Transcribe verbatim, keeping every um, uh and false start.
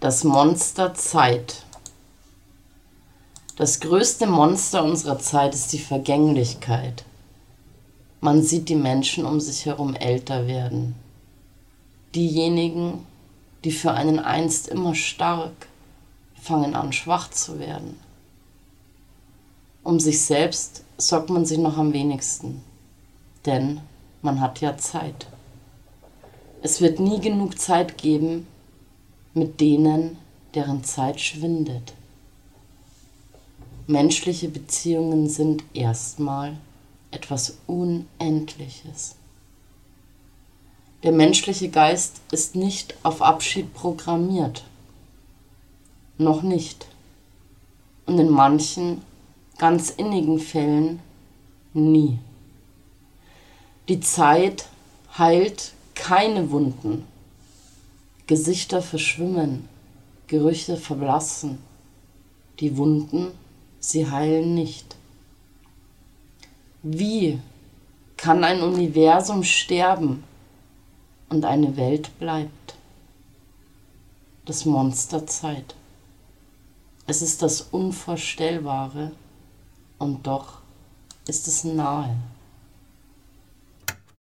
Das Monster Zeit. Das größte Monster unserer Zeit ist die Vergänglichkeit. Man sieht die Menschen um sich herum älter werden. Diejenigen, die für einen einst immer stark, fangen an schwach zu werden. Um sich selbst sorgt man sich noch am wenigsten, denn man hat ja Zeit. Es wird nie genug Zeit geben mit denen, deren Zeit schwindet. Menschliche Beziehungen sind erstmal etwas Unendliches. Der menschliche Geist ist nicht auf Abschied programmiert. Noch nicht. Und in manchen ganz innigen Fällen nie. Die Zeit heilt keine Wunden. Gesichter verschwimmen, Gerüche verblassen. Die Wunden, sie heilen nicht. Wie kann ein Universum sterben und eine Welt bleibt? Das Monster Zeit. Es ist das Unvorstellbare und doch ist es nahe.